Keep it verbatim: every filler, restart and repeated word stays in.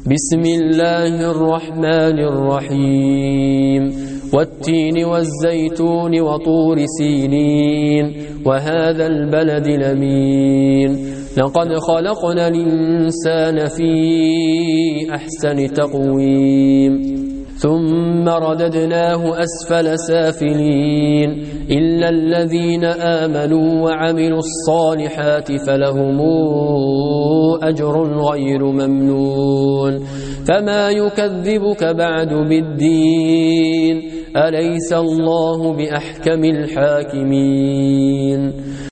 بسم الله الرحمن الرحيم والتين والزيتون وطور سينين وهذا البلد الأمين لقد خلقنا الإنسان في أحسن تقويم ثم رددناه أسفل سافلين إلا الذين آمنوا وعملوا الصالحات فلهم أجر غير ممنون فما يكذبك بعد بالدين أليس الله بأحكم الحاكمين